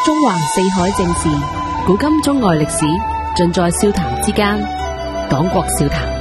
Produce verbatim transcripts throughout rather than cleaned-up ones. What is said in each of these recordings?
中橫四海正事，古今中外歷史，盡在笑談之間。講國笑談。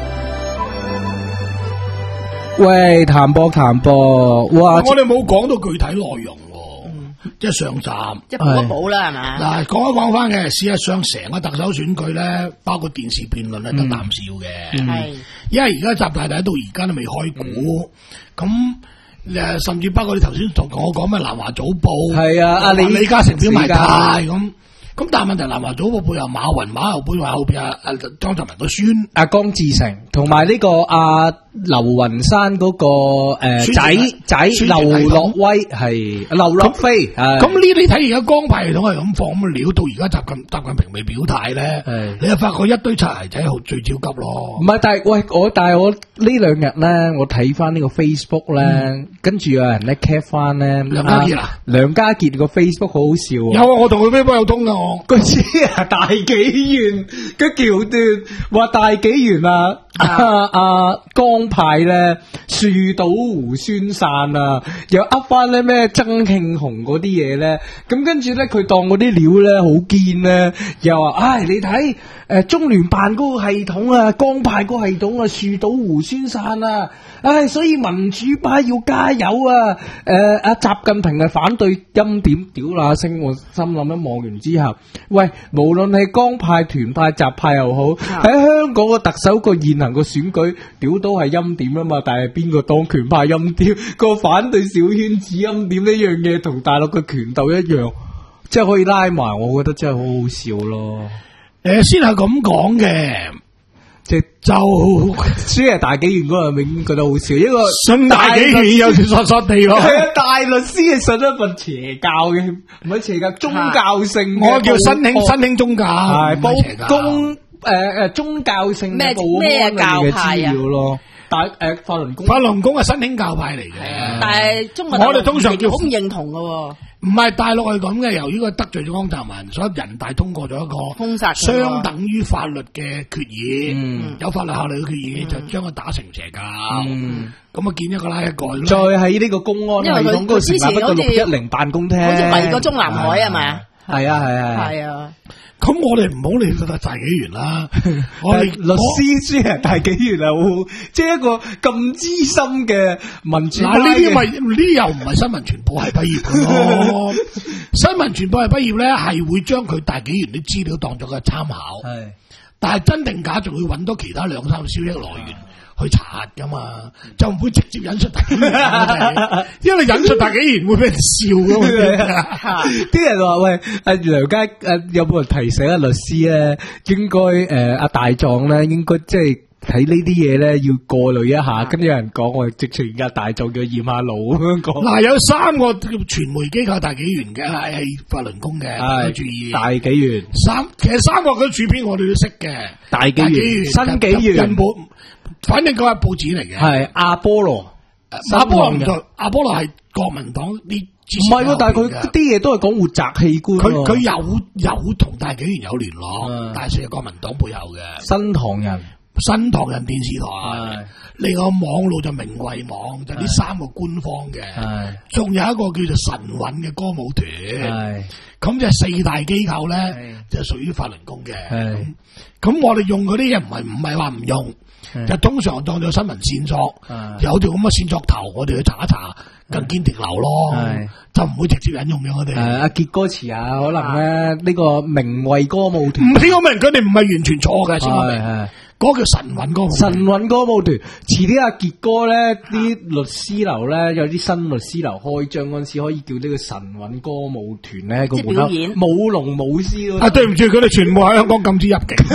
喂，談博談博，哇！ 我哋冇講到具體內容，嗯、即係上集即係補一補啦，係嘛？ 嗱，講一講翻嘅，事實上成個特首選舉咧，包括電視辯論咧，得啖笑嘅。係、嗯，因為而家習大大到而家都未開股，咁、嗯、誒，甚至包括你頭先同我講咩南華早報，係啊，阿李李嘉誠表埋態咁。咁但係問題，南華早報背後馬雲，馬後背後後邊阿阿江澤民個孫阿江志成，同埋呢個阿劉雲山嗰個誒仔仔劉樂威係劉樂飛。咁呢你睇而家江派系統係咁放咁料，到而家習近習近平未表態咧，你就發覺一堆擦鞋仔好最焦急咯。唔係，但係喂我，但係我呢兩日咧，我睇翻呢個 Facebook 咧，跟住有人咧 cap 翻咧梁家傑啊，梁家傑個 Facebook 好好笑。有啊，我同佢 Facebook 有通噶。 嗰次啊，大紀元嘅橋段話大紀元啊，阿阿江派咧樹倒猢猻散啊，又噏翻咧咩曾慶紅嗰啲嘢咧，咁跟住咧佢當嗰啲料咧好堅咧，又話唉、哎、你睇誒、呃、中聯辦嗰個系統啊，江派嗰個系統啊樹倒猢猻散啊，唉、哎、所以民主派要加油啊！誒阿習近平係反對欽點屌那聲，我心諗一望完之後。喂，無論係江派、團派、習派又好，喺香港個特首個現行個選舉，屌都係欽點啊嘛。但係邊個當權派欽點，個反對小圈子欽點呢樣嘢，同大陸嘅權鬥一樣，即係可以拉埋。我覺得真係好好笑咯。 誒，先係咁講嘅，即係就輸係大紀元嗰個，永遠覺得好笑。一個信大紀元有條索索地喎， 係啊，大律師係信一份邪教嘅，唔係邪教，宗教性。 我叫新興新興宗教， 係報公誒誒宗教性咩咩教派啊？ 咯，但誒法輪功， 法輪功係新興教派嚟嘅。 但係中國我哋通常叫好唔認同嘅。 唔係大陸係咁嘅，由於佢得罪咗江澤民，所以人大通過咗一個封殺， 相等於法律嘅決議， 嗯、 有法律效力嘅決議，嗯、就將佢打成邪教。咁啊，見一個拉一個。 再喺呢個公安系統嗰個成立一個六一零辦公廳， 好似圍過中南海係咪啊？ 係啊係啊係啊。 咁我哋唔好理到大紀元啦，我哋律師雖然大紀元啊，即係一個咁資深嘅民主派嘅。嗱， 呢啲咪呢啲又唔係新聞傳播系畢業嘅咯。新聞傳播系畢業咧，係會將佢大紀元啲資料當作個參考，係，但係真定假仲會揾到其他兩三個消息來源去查噶嘛，就唔會直接引述大紀元，因為你引述大紀元會俾人笑噶嘛。 啲人話喂，阿梁家誒有冇人提醒阿律師咧？應該誒阿大狀咧，應該即係睇呢啲嘢咧要過濾一下。跟住有人講我直情阿大狀叫驗下腦咁樣講。嗱， 有三個傳媒機構大紀元嘅係法輪功嘅，要注意。大紀元三，其實三個嗰主編我哋都識嘅。大紀元、 新紀元。 反正佢係報紙嚟嘅， 係阿波羅， 阿波羅就阿波羅係國民黨啲， 唔係喎，但係佢啲嘢都係講活摘器官， 佢佢有有同大紀元有聯絡，嗯、但係係國民黨背後嘅新唐人， 新唐人電視台，另外網路就明慧網，就呢、是、三個官方嘅，仲有一個叫做神韻嘅歌舞團，咁就四大機構咧就屬於法輪功嘅，咁我哋用嗰啲嘢唔係唔係話唔用。就通常當咗新聞線索，有條咁嘅線索頭，我哋去查一查，更堅定流咯，就唔會直接引用咗我哋。阿傑歌詞啊，可能咧呢個明慧歌舞團， 唔知我明佢哋唔係完全錯嘅，先我明。嗰個叫神韻歌舞團， 神韻歌舞團。遲啲阿傑哥咧，啲律師樓咧有啲新律師樓開張嗰陣時，可以叫呢個神韻歌舞團咧個門口舞龍舞獅咯。啊，對唔住，佢哋全部喺香港禁止入境。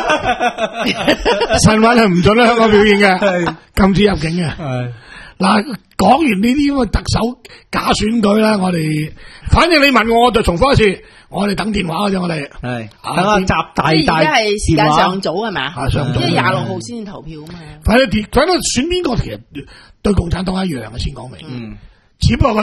神韻係唔准喺香港表演嘅，禁止入境嘅。係嗱，講完呢啲咁嘅特首假選舉咧，我哋反正你問我，我就重複一次。我哋等電話嘅啫，我哋係等阿習大大。 即係而家係時間上早係咪？ 係上早， 即係廿六號先投票啊嘛。 反正反正選邊個其實對共產黨一樣嘅，先講明。嗯，只不過就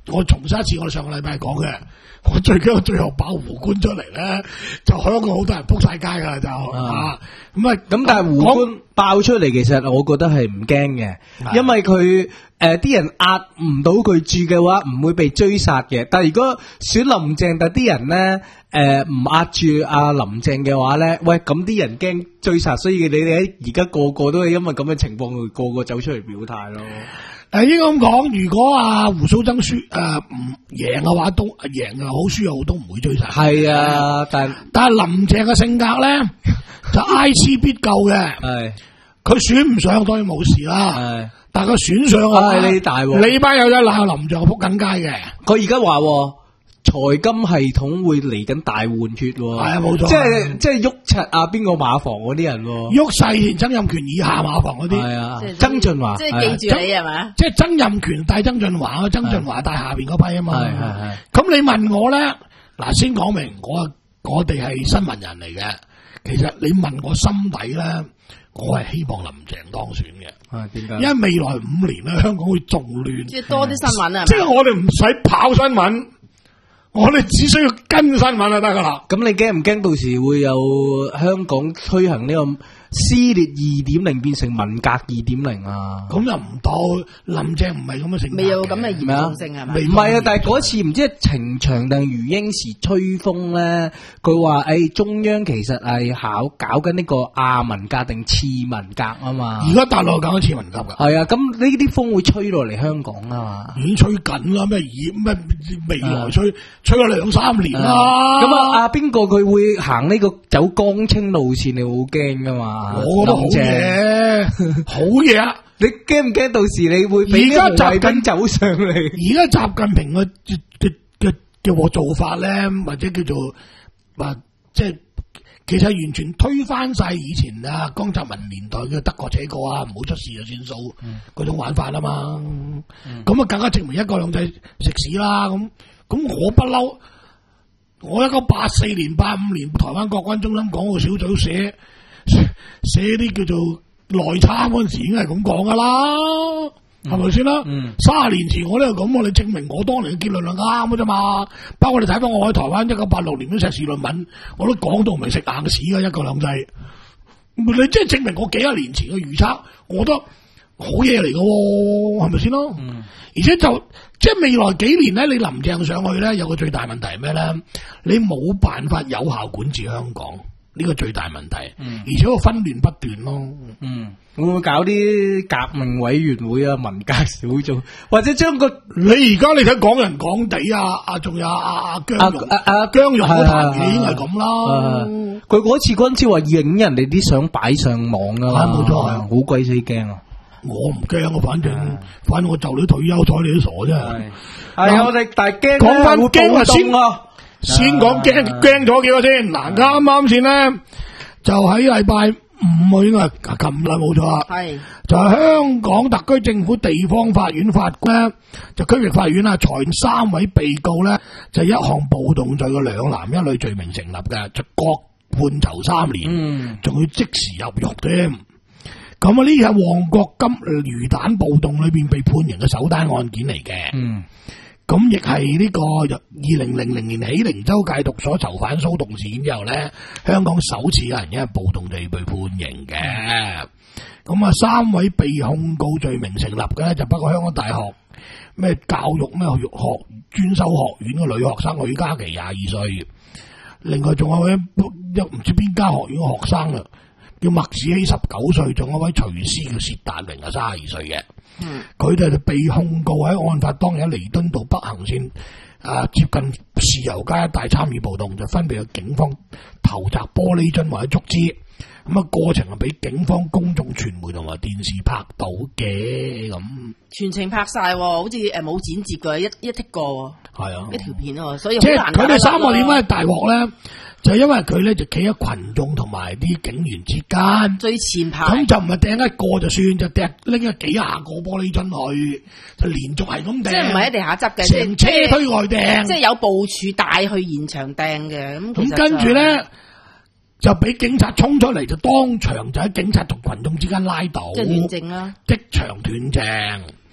我重申一次，我上個禮拜講嘅，我最驚我最後爆胡官出嚟咧，就香港好多人撲晒街噶就啊，咁啊咁但係胡官爆出嚟，其實我覺得係唔驚嘅，因為佢誒啲人壓唔到佢住嘅話，唔會被追殺嘅。但係如果選林鄭，但啲人咧誒唔壓住阿林鄭嘅話咧，喂咁啲人驚追殺，所以你哋而家個個都係因為咁嘅情況，個個走出嚟表態咯。 誒，應該咁講，如果阿胡鬚曾輸誒唔贏嘅話，都贏又好，輸又好，都唔會追殺。 係啊，但但係林鄭嘅性格咧，就挨黐必救嘅。係，佢選唔上當然冇事啦。係，但係佢選上啊，你大鑊，你班友仔鬧林鄭撲緊街嘅。 佢而家話。財金系統會嚟緊大換血，係啊冇錯， 即係即係喐柒啊邊個馬房嗰啲人， 喐細田曾蔭權以下馬房嗰啲， 係啊，曾俊華， 即係記住你係嘛？ 即係曾蔭權帶曾俊華，曾俊華帶下邊嗰批啊嘛，係係係。咁你問我咧，嗱先講明，我我哋係新聞人嚟嘅，其實你問我心底咧，我係希望林鄭當選嘅，係點解？因為未來五年咧，香港會仲亂， 即係多啲新聞啊， 即係我哋唔使跑新聞。我哋只需要跟新聞就得噶啦。 咁你驚唔驚到時會有香港推行呢個撕裂二點零變成文革二點零啊？ 咁又唔到，林鄭唔係咁嘅性格， 未有咁嘅嚴重性係咪？ 唔係啊，但係嗰次唔知係程翔定余英時吹風咧，佢話誒中央其實係考搞緊呢個亞文革定次文革啊嘛。 而家大陸搞緊次文革噶。 係啊，咁呢啲風會吹落嚟香港啊嘛。 已經吹緊啦，咩二咩未來吹、啊、吹咗兩三年啦。 咁啊，阿邊個佢會行呢個走江青路線？你好驚噶嘛？ 我覺得好嘢，好嘢啊！ 你驚唔驚到時你會俾習近平走上嚟？ 而家習近平嘅嘅嘅嘅做法咧，或者叫做啊，即係其實完全推翻晒以前啊江澤民年代嘅得過且過啊，唔好出事就算數嗰、嗯、種玩法啊嘛。咁、嗯、啊，更加證明一國兩制食屎啦！咁咁我不嬲，我一九八四年、八五年台灣國關中心港澳小組寫。寫啲叫做內參嗰陣時已經係咁講噶啦，係咪先啦？卅年前我都係咁，我哋證明我當年嘅結論係啱嘅啫嘛。包括你睇翻我喺台灣一九八六年嗰碩士論文，我都講到唔係食硬屎嘅一國兩制。你即係證明我幾廿年前嘅預測，我覺得好嘢嚟嘅，係咪先咯？嗯、而且就即係未來幾年咧，你林鄭上去咧，有個最大問題係咩咧？你冇辦法有效管治香港。呢個最大問題，嗯、而且個紛亂不斷咯。嗯，會唔會搞啲革命委員會啊、文革小組，或者將個你而家你睇港人港地啊，啊，仲有阿阿姜蓉阿阿姜蓉嗰壇嘢已經係咁啦。佢嗰次嗰陣時話影人哋啲相擺上網噶啦，冇錯，好鬼死驚啊！我唔驚啊，反正、啊、反正我就你退休咗，你都傻啫。係我哋但係驚講翻驚啊先啊！先講驚驚咗幾個先，嗱啱啱先咧，就喺禮拜五應該係琴日冇錯啦，係就係香港特區政府地方法院法官咧，就區域法院啊，裁三位被告咧，就一項暴動罪嘅兩男一女罪名成立嘅，就各判囚三年，仲、嗯、要即時入獄添。咁啊，呢係旺角金魚蛋暴動裏邊被判刑嘅首單案件嚟嘅。嗯。咁亦係呢個由二零零零年起靈州戒毒所囚犯騷動事件之後咧，香港首次有人因為暴動地被判刑嘅。咁啊，三位被控告罪名成立嘅咧，就包括香港大學咩教育咩學學專修學院嘅女學生許嘉琪廿二歲，另外仲有位一唔知邊間學院嘅學生啦，叫麥子希十九歲，仲有位廚師叫薛達明啊，三十二歲嘅。嗯，佢哋就被控告喺案發當日喺彌敦道北行線啊接近豉油街一帶參與暴動，就分別有警方投擲玻璃樽或者竹枝，咁啊過程係俾警方、公眾傳媒同埋電視拍到嘅，咁全程拍晒，好似誒冇剪接嘅，一一剔過，係啊，一條片啊，所以即係佢哋三個點解大鑊咧？就係因為佢咧就企喺群眾同埋啲警員之間最前排， 咁就唔係掟一個就算，就掟拎咗幾廿個玻璃樽去，就連續係咁掟， 即係唔係喺地下執嘅， 成車推外掟， 即係有部署帶去現場掟嘅。咁咁跟住咧就俾警察衝出嚟，就當場就喺警察同群眾之間拉倒， 即係斷正啦， 即場斷正。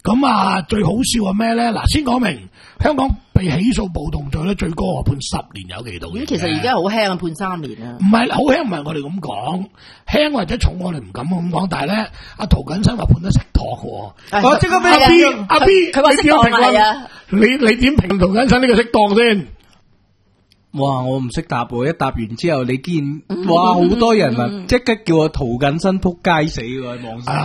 咁啊，最好笑係咩咧？嗱，先講明香港被起訴暴動罪咧，最高係判十年有期徒刑。 咁其實而家好輕啊，判三年啊。 唔係好輕，唔係我哋咁講，輕或者重我哋唔敢咁講。但係咧，阿涂謹申話判得適當喎。 我即刻俾阿 B 阿 B， 佢話適當係啊。 你你點評涂謹申呢個適當先？ 哇！我唔識答喎，一答完之後你見哇好多人啊，即刻叫我涂謹申撲街死喎，網上。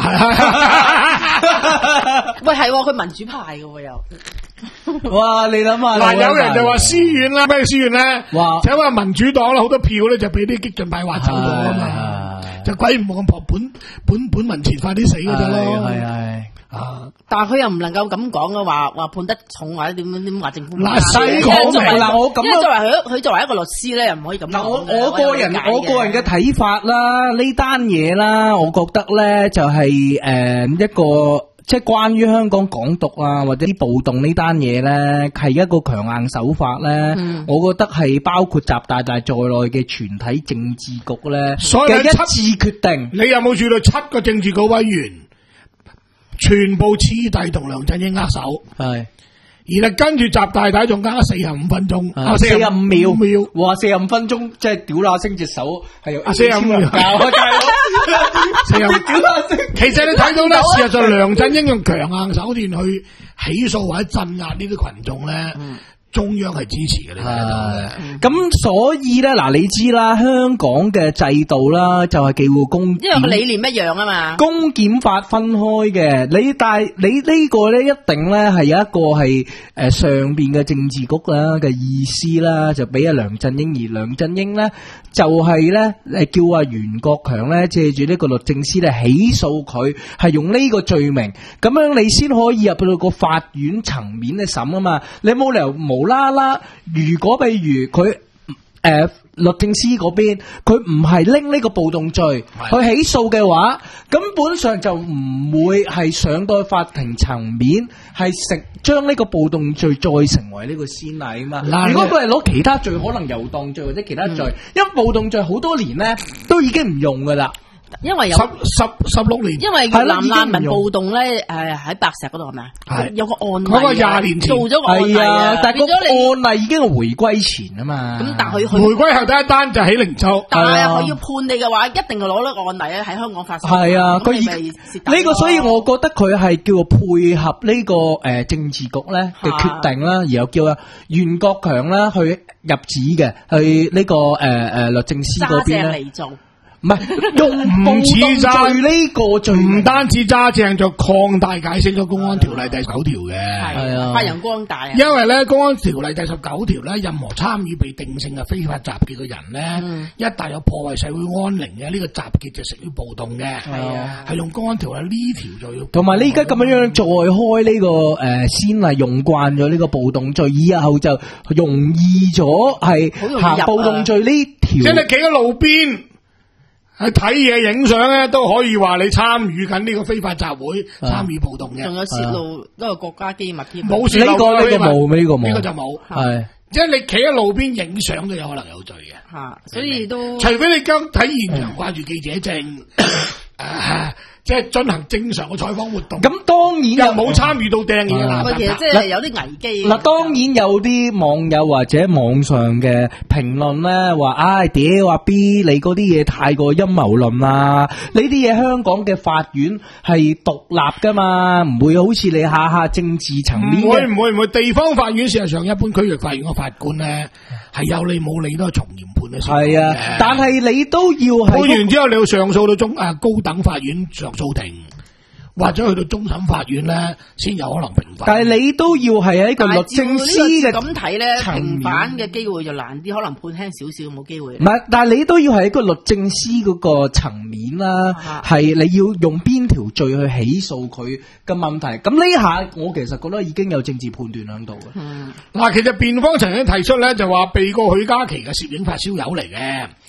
喂，係佢民主派嘅喎又。 哇！你諗下， 嗱，有人就話私怨啦，咩私怨咧？ 哇！ 就話民主黨啦，好多票咧就俾啲激進派挖走咗啊嘛，就鬼唔冇咁破本本本民前快啲死嗰隻咯。係係啊！ 但係佢又唔能夠咁講嘅話，話判得重或者點樣點話政府。 嗱，細講明嗱，我咁因為作為佢佢作為一個律師咧，又唔可以咁講。 嗱，我我個人我個人嘅睇法啦，呢單嘢啦，我覺得咧就係誒一個。即係關於香港港獨啊，或者啲暴動呢單嘢咧，係一個強硬手法咧。嗯、我覺得係包括習大大在內嘅全體政治局咧嘅一致決定。 你有冇注意到七個政治局委員全部黐弟同梁振英握手？係。而係跟住習大大仲加四十五分鐘，啊四十五秒，秒， 哇四十五分鐘，即係屌乸星隻手係有四十五秒，四十五屌乸星。其實你睇到咧，事實上梁振英用強硬手段去起訴或者鎮壓呢啲群眾咧。嗯中央係支持嘅，你睇到咁所以咧，嗱你知啦，香港嘅制度啦，就係叫公， 因為個理念一樣啊嘛。 公檢法分開嘅，你但係你呢個咧一定咧係有一個係誒上邊嘅政治局啦嘅意思啦，就俾阿梁振英，而梁振英咧就係咧誒叫阿袁國強咧借住呢個律政司咧起訴佢，係用呢個罪名，咁樣你先可以入到個法院層面去審啊嘛，你冇理由冇。無啦啦，如果譬如佢誒、呃、律政司嗰邊，佢唔係拎呢個暴動罪去起訴嘅話，根本上就唔會係上到法庭層面，係食將呢個暴動罪再成為呢個先例啊嘛。如果佢係攞其他罪，可能遊蕩罪或者其他罪，嗯、因為暴動罪好多年咧都已經唔用噶啦。 因為有十十十六年， 因為越南難民暴動咧，誒喺白石嗰度係咪啊？係有個案例， 嗰個廿年前做咗個案例啊， 但係個案例已經係回歸前啊嘛。 咁但係佢回歸後第一單就喺靈州， 但係佢要判你嘅話，一定係攞咗個案例咧喺香港發生。 係啊，佢呢個所以我覺得佢係叫做配合呢個誒政治局咧嘅決定啦，然後叫阿袁國強啦去入紙嘅，去呢個誒誒律政司嗰邊咧。唔係用暴動罪呢個罪， 唔單止揸正，就擴大解釋咗公安條例第十九條嘅， 係啊，發揚光大啊！ 因為咧公安條例第十九條咧，任何參與被定性嘅非法集結嘅人咧，嗯、一旦有破壞社會安寧嘅呢個集結就屬於暴動嘅，係啊，係用公安條例呢條罪。 同埋你而家咁樣樣再開呢、這個誒、呃、先例用慣咗呢個暴動罪，以後就容易咗係行暴動罪呢條。 即係你企喺路邊。去睇嘢影相咧，都可以話你參與緊呢個非法集會，參與暴動嘅。仲有泄露都係國家機密添。 冇泄露，呢個呢個冇， 呢個冇， 呢個就冇。係，即係你企喺路邊影相都有可能有罪嘅。 吓，所以都除非你今睇現場掛住記者證。即係進行正常嘅採訪活動，咁當然又冇參與到掟嘢啦。 其實即係有啲危機。 嗱，當然有啲網友或者網上嘅評論咧，話唉屌話 B 你嗰啲嘢太過陰謀論啦，呢啲嘢香港嘅法院係獨立噶嘛，唔會好似你下下政治層面。 唔會唔會唔會，地方法院事實上一般區域法院嘅法官咧係有理冇理都係從嚴判嘅。 係啊，但係你都要判完之後你要上訴到中啊高等法院上訴庭，或者去到終審法院咧，先有可能平反。 但係你都要係喺個律政司嘅咁睇咧，平反嘅機會就難啲，可能判輕少少冇機會。 唔係，但係你都要係一個律政司嗰個層面啦，係、啊、你要用邊條罪去起訴佢嘅問題。咁呢下我其實覺得已經有政治判斷喺度嘅。嗱、 嗯，其實辯方曾經提出咧，就話被告許嘉琪嘅攝影發燒友嚟嘅。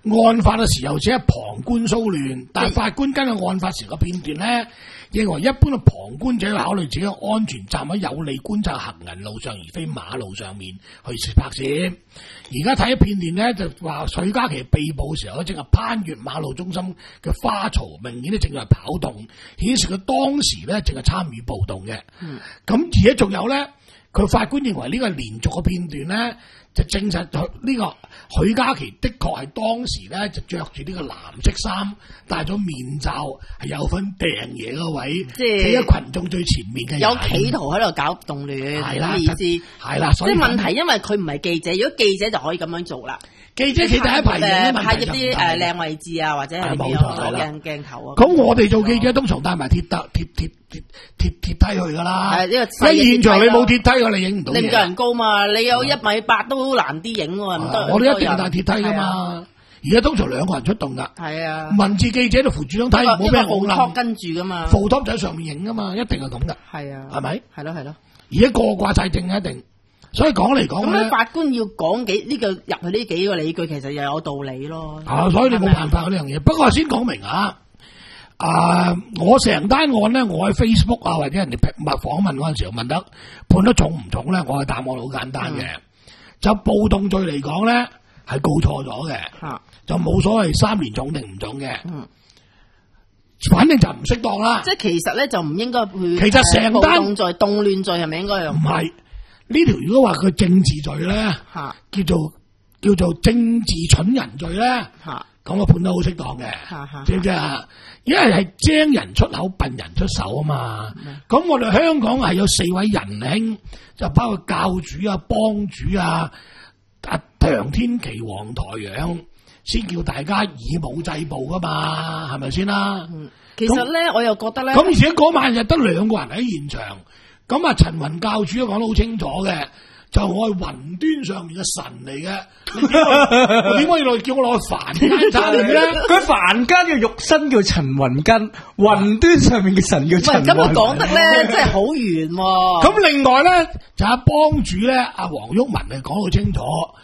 案發嘅時候只係旁觀騷亂，但係法官根據案發時嘅片段咧，認為一般嘅旁觀者考慮自己嘅安全，站喺有利觀察行人路上，而非馬路上面去拍攝。而家睇片段咧，就話許嘉琪被捕嘅時候咧，正係攀越馬路中心嘅花槽，明顯咧正係跑動，顯示佢當時咧正係參與暴動嘅。咁、嗯、而且仲有咧，佢法官認為呢個連續嘅片段咧，就證實佢呢個許嘉琪的確係當時咧就着住呢個藍色衫，戴咗面罩，係有份掟嘢嗰位，即係企喺群眾最前面嘅人， 有企圖喺度搞動亂，係啦，意思係啦。 即係問題，因為佢唔係記者，如果記者就可以咁樣做啦。 記者企第一排影， 拍一啲誒靚位置啊，或者係邊個攞鏡鏡頭啊。 咁我哋做記者通常帶埋鐵搭鐵鐵鐵鐵鐵梯去噶啦。係呢個喺現場你冇鐵梯，我哋影唔到嘢。 你唔夠人高嘛？你有一米八都難啲影喎，唔得。 我哋一定帶鐵梯噶嘛。而家通常兩個人出動噶。係啊。文字記者就扶住張梯，唔好俾人拱啦。 跟住噶嘛。 扶托就喺上面影噶嘛，一定係咁噶。 係啊。 係咪？ 係咯係咯。 而家個掛晒證一定。所以講嚟講咧，咁法官要講幾呢、這個入去呢幾個理據，其實又有道理咯。 啊，所以你冇辦法呢樣嘢。不過先講明啊，啊，我成單案咧，我喺 Facebook 啊或者人哋訪問嗰陣時候問得判得重唔重咧，我嘅答案好簡單嘅，嗯、就暴動罪嚟講咧係告錯咗嘅，啊、就冇所謂三年重定唔重嘅。嗯，反正就唔適當啦。 即係其實咧就唔應該去。 其實成單暴動罪、動亂罪係咪應該有？ 唔係。呢條如果話佢政治罪咧，哈叫做叫做政治蠢人罪咧，咁我判得好適當嘅，知唔知啊？因為係精人出口，笨人出手啊嘛。咁、嗯、我哋香港係有四位仁兄，就包括教主啊、幫主啊、阿梁天琦、黃台仰，先叫大家以武制暴噶嘛，係咪先啦？ 嗯、其實咧，那我又覺得咧， 咁而且嗰晚日得兩個人喺現場。咁啊，陳雲教主都講得好清楚嘅，就我係雲端上面嘅神嚟嘅，我點解要叫我攞凡間嚟咧？ 佢凡間嘅肉身叫陳雲根，雲端上面嘅神叫陳雲。 咁佢講得咧，真係好圓喎。 咁另外咧，就阿幫主咧，阿黃毓民係講到清楚，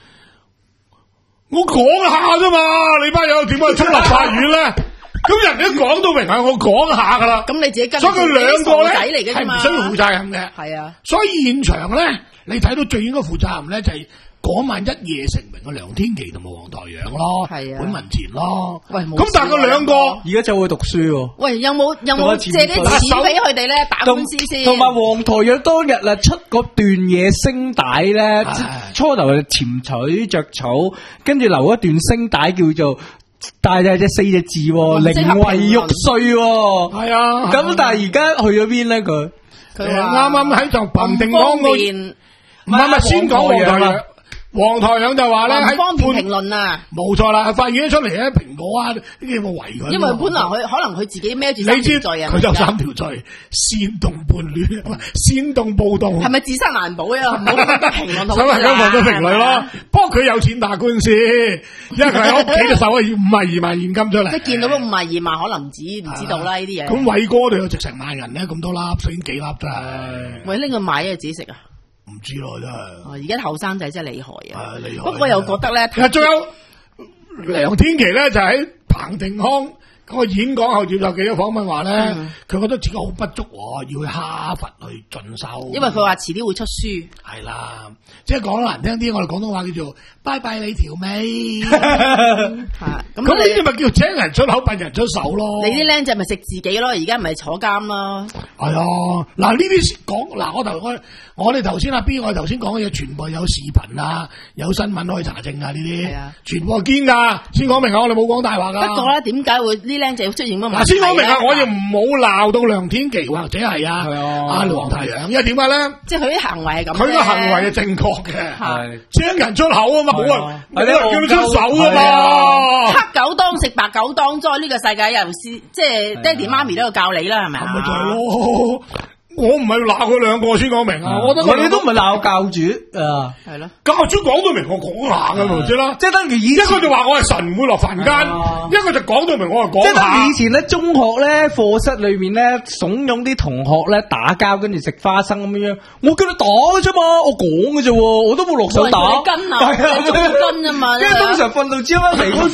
我講下啫嘛，你班友點解出立法院咧？咁人哋都講到明係我講下噶啦， 咁你自己跟， 所以佢兩個咧係唔需要負責任嘅。係啊，所以現場咧，你睇到最應該負責任咧就係嗰晚一夜成名嘅梁天琦同埋黃台仰咯，係啊，本文前咯。喂，咁但係佢兩個而家就會讀書喎。 喂，有冇有冇借啲錢俾佢哋咧打官司先？ 同埋黃台仰當日啊出嗰段嘢聲帶咧，初頭係潛取着草，跟住留一段聲帶叫做。但係只四隻字，寧為玉碎。係啊，咁但係而家去咗邊咧？佢佢啱啱喺就彭定康嗰邊，唔係咪先講黃台仰？黃台仰就話咧喺方便評論啊， 冇錯啦，發現咗出嚟咧，蘋果啊呢啲有冇圍佢？ 因為本來佢可能佢自己孭住三條罪啊， 佢就三條罪，煽動叛亂、煽動暴動， 係咪自身難保啊？唔好咁多評論好啦，咁咪咁多評論咯。不過佢有錢打官司，因為佢喺屋企嘅手啊，要五十二萬現金出嚟。 即係見到嗰五十二萬，可能唔止唔知道啦呢啲嘢。 咁偉哥度有值成萬人咧，咁多粒，雖然幾粒真係。 喂，拎佢買嘢自己食啊？ 唔知咯，真係。 哦，而家後生仔真係厲害啊！ 係厲害。 不過又覺得咧， 其實仲有梁天琦咧，就喺彭定康嗰個演講後接受記者訪問話咧，佢、嗯、覺得自己好不足，要去哈佛去進修。 因為佢話遲啲會出書。 係啦，即係講得難聽啲，我哋廣東話叫做拜拜你條尾。 係咁， 呢啲咪叫請人出口，笨人出手咯。 你啲僆仔咪食自己咯，而家咪坐監咯。 係啊，嗱呢啲講嗱，我頭我我哋頭先阿 B，我哋頭先講嘅嘢全部有視頻啊，有新聞可以查證啊，呢啲全部係堅噶。先講明啊，我哋冇講大話噶。 不過咧，點解會呢僆仔出現乜問題？ 嗱，先講明啊，我亦唔好鬧到梁天琦或者係啊阿黃台仰，因為點解咧？即係佢啲行為係咁。 佢個行為係正確嘅，係請人出口啊嘛，好啊，係你叫佢出手啊嘛。 黑狗當食，白狗當災，呢個世界又是即係爹哋媽咪都有教你啦，係咪啊？ 咪就係咯。我唔係鬧佢兩個先講明啊，我覺得佢哋都唔係鬧教主啊，係咯， 教主講到明我講下噶嘛，知啦，即係等於以前一個就話我係神唔會落凡間，一個就講到明我係講下。即係等於以前咧中學咧課室裏面咧慫恿啲同學咧打交，跟住食花生咁樣，我叫你打嘅啫嘛，我講嘅啫，我都冇落手打。 跟啊，係啊，跟啊嘛。 因為通常訓導之後翻嚟嗰時。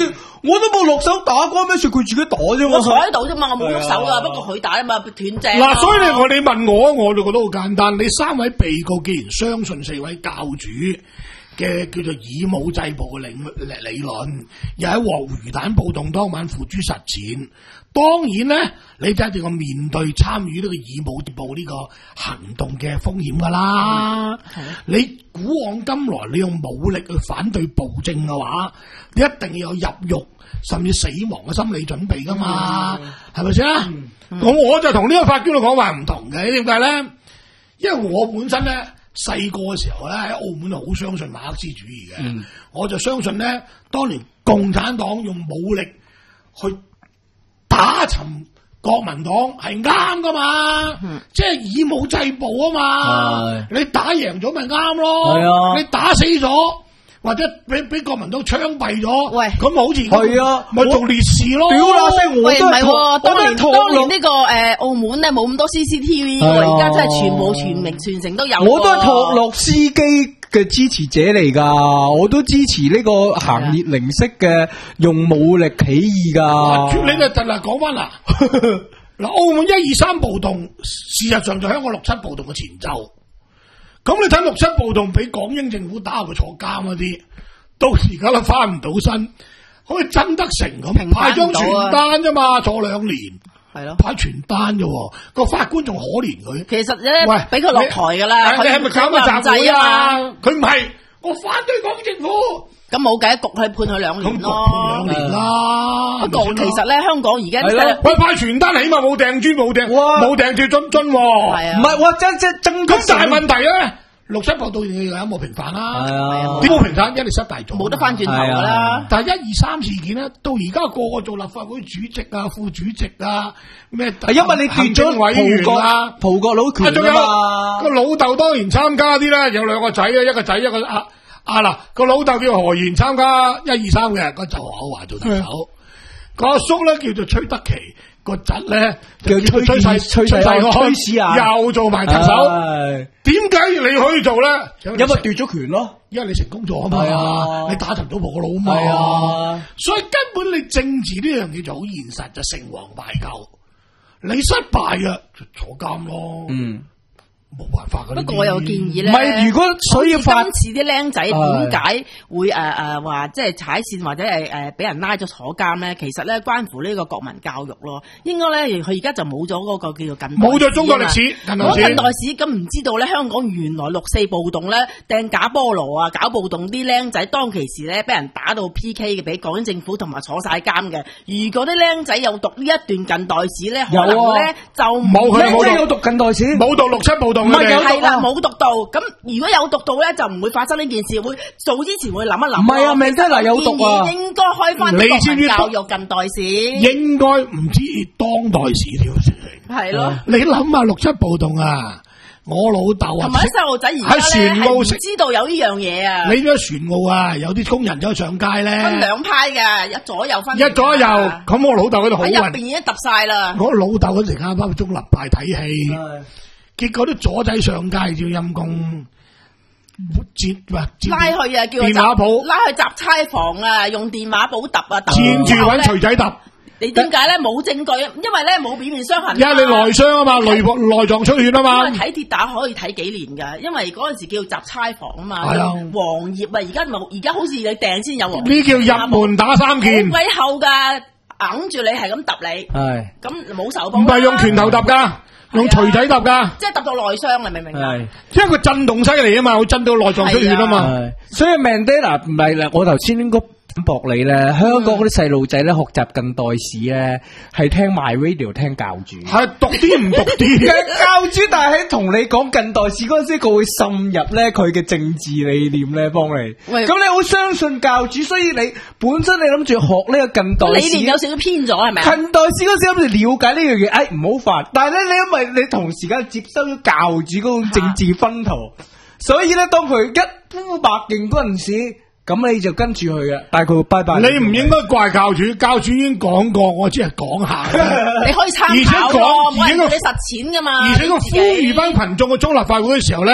我都冇落手打關咩事，佢自己打啫嘛。 我坐喺度啫嘛，我冇喐手噶，不過佢打啊嘛，斷正。 嗱，所以你我你問我，我就覺得好簡單。你三位被告既然相信四位教主嘅叫做以武制暴嘅理理論，又喺鑊魚蛋暴動當晚付諸實踐，當然咧，你就一定要面對參與呢個以武制暴呢個行動嘅風險噶啦。嗯、你古往今來，你用武力去反對暴政嘅話，你一定要有入獄甚至死亡嘅心理準備噶嘛，係咪先？咁、嗯嗯、我就同呢個法官嘅講法唔同嘅，點解咧？因為我本身咧。細個嘅時候咧，喺澳門就好相信馬克思主義嘅，嗯、我就相信咧，當年共產黨用武力去打沉國民黨係啱噶嘛，嗯、即係以武制暴啊嘛，是你打贏咗咪啱咯，啊、你打死咗或者俾俾國民黨槍斃咗，喂，咁好似係啊，咪做烈士咯。屌啦聲，我都係， 當年當年呢個誒澳門咧冇咁多 C C T V，而家真係全部全民全城都有。 我都係托洛斯基嘅支持者嚟噶，我都支持呢個行列寧式嘅用武力起義噶。 你就嗱講翻啦，嗱澳門一二三暴動，事實上就香港六七暴動嘅前奏。咁你睇六七暴動俾港英政府打入去坐監嗰啲，到而家都翻唔到身，好似曾德成咁派張傳單啫嘛，坐兩年，係咯，派傳單啫，個法官仲可憐佢。 其實咧，喂，俾佢落台噶啦， 你係咪搞個集會啊？佢唔係，我反對港政府。 咁冇計，局係判佢兩年咯， 判兩年啦。 不過其實咧，香港而家喂派傳單，起碼冇掟磚，冇掟冇掟住樽樽。 係啊， 唔係，哇真真真咁大問題咧。六七暴動有冇平反啦？點冇平反？因為失大咗， 冇得翻轉頭噶啦。 但係一二三事件咧，到而家個個做立法會主席啊、副主席啊，咩？係因為你斷咗委員啊、 葡國佬權啊嘛。 個老豆當然參加啲啦，有兩個仔啊，一個仔一個阿阿嗱，個老豆叫何賢參加一二三嘅，個就何華做特首，個阿叔咧叫做崔德祺。個侄咧叫崔崔世崔世康，又做埋特首。點解你可以做咧？ 因為奪咗權咯， 因為你成功咗啊嘛，你打沉咗葡國佬啊嘛。所以根本你政治呢樣嘢就好現實，就成王敗寇。你失敗嘅就坐監咯。嗯。冇辦法噶。 不過我有建議咧， 唔係如果所以今次啲僆仔點解會誒誒話即係踩線或者係誒俾人拉咗坐監咧？其實咧關乎呢個國民教育咯。應該咧佢而家就冇咗嗰個叫做近代冇咗中國歷史， 冇近代史咁唔知道咧香港原來六四暴動咧掟假菠蘿啊搞暴動啲僆仔當其時咧俾人打到 P K 嘅，俾港英政府同埋坐晒監嘅。如果啲僆仔有讀呢一段近代史咧，可能咧就冇佢冇有讀近代史， 冇讀六七暴動。 唔係係啦，冇讀到。咁如果有讀到咧，就唔會發生呢件事。會做之前會諗一諗。 唔係啊，明真嗱有讀啊。 應該開翻國民教育近代史。 應該唔知當代史條事情。 係咯。 你諗下六七暴動啊，我老豆啊， 同埋啲細路仔而家咧係唔知道有呢樣嘢啊。 你咗船澳啊，有啲工人走上街咧。 分兩派嘅，一左右分。 一左一右，咁我老豆嗰度好喺入邊已經揼晒啦。 我老豆嗰時啱啱中立派睇戲。結果啲左仔上街叫陰公，接拉去啊，叫電話簿， 拉去雜差房啊，用電話簿揼啊， 纏住揾錘仔揼。 你點解咧？冇證據，因為咧冇表面傷痕。 因為你內傷啊嘛，內內臟出血啊嘛。 因為睇跌打可以睇幾年㗎，因為嗰陣時叫雜差房啊嘛。係啊，黃頁啊，而家冇，而家好似你訂先有黃頁。 呢叫入門打三件。 好鬼厚㗎，硬住你係咁揼你。係。咁冇手幫。 唔係用拳頭揼㗎。用錘仔揼噶， 即係揼到內傷，你明唔明啊？ 係， 因為佢震動犀利啊嘛，會震到內臟出血啊嘛。 所以 Mandela 唔係啦，我頭先應該反駁你咧。香港嗰啲細路仔咧學習近代史咧，係聽 My Radio 聽教主， 係讀啲唔讀啲。 教主，但係喺同你講近代史嗰陣時，佢會滲入咧佢嘅政治理念咧，幫你。咁你好相信教主，所以你本身你諗住學呢個近代史， 理念有少少偏咗係咪？ 近代史嗰時諗住了解呢樣嘢，哎唔好煩。但係咧，你因為你同時間接收咗教主嗰種政治薰陶，所以咧當佢一呼百應嗰陣時。咁你就跟住佢啊，但係佢會拜拜。 你唔應該怪教主，教主已經講過，我只係講下。 你可以參考，而且講，而且佢實踐噶嘛。 而且佢呼籲班群眾嘅中立法會嘅時候咧，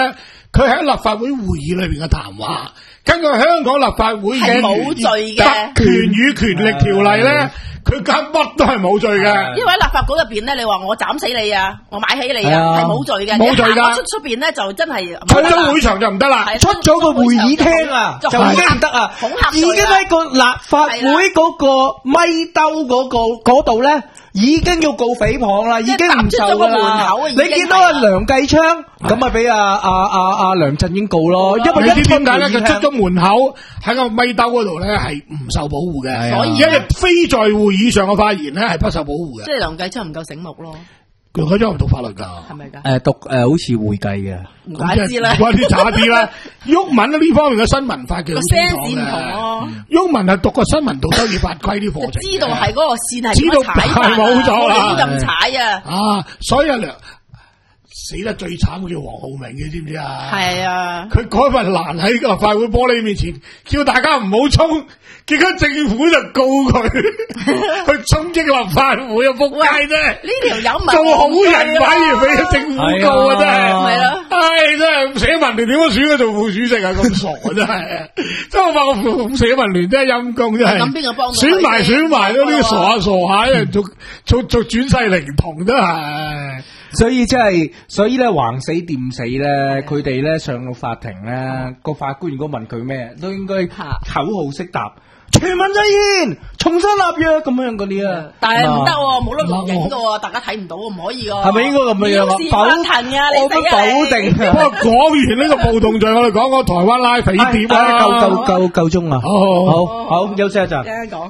佢喺立法會會議裏邊嘅談話，根據香港立法會嘅係冇罪嘅特權與權力條例咧。佢揀乜都係冇罪嘅， 因為喺立法局入邊咧，你話我斬死你啊，我買起你啊，係冇罪嘅。 冇罪㗎。 出出邊咧就真係出咗會場就唔得啦， 出咗個會議廳啊，就已經唔得啊，已經喺個立法會嗰個咪兜嗰個嗰度咧，已經要告誹謗啦，已經唔受噶啦。你見到阿梁繼昌咁咪俾阿阿阿阿梁振英告咯，因為一點解咧？佢出咗門口喺個咪兜嗰度咧係唔受保護嘅，所以因為非在會議上嘅發言咧係不受保護嘅。 即係梁繼昌唔夠醒目咯。 梁繼昌唔讀法律㗎， 係咪㗎？ 誒讀誒好似會計嘅， 唔怪之啦， 唔怪之差啲啦。毓民呢方面嘅新聞法嘅個聲線唔同咯。 毓民係讀過新聞道德與法規啲課程， 知道係嗰個線係知道係冇錯啦， 咁踩啊！ 啊，所以阿梁死得最慘嘅叫黃浩明，你知唔知啊？ 係啊， 佢嗰份欄喺立法會玻璃面前，叫大家唔好衝，結果政府就告佢去衝擊立法會啊！仆街啫！ 呢條友做好人反而俾政府告啊！真係， 係咯， 唉，真係寫文聯點樣選佢做副主席啊？咁傻啊！真係，真係我話我寫文聯真係陰公真係。 咁邊個幫到？ 選埋選埋都呢個傻下傻下，做做做轉世靈童都係。 所以真係，所以咧橫死掂死咧，佢哋咧上到法庭咧，個法官如果問佢咩，都應該口號式答，全民制憲，重新立約咁樣嗰啲啊。 但係唔得喎，冇得錄影噶喎，大家睇唔到，唔可以噶。 係咪應該咁樣啊？ 否定啊！ 我都否定。 不過講完呢個暴動罪，我哋講講台灣拉匪諜啊， 夠夠夠夠鐘啊！好好好，休息一陣。 聽講。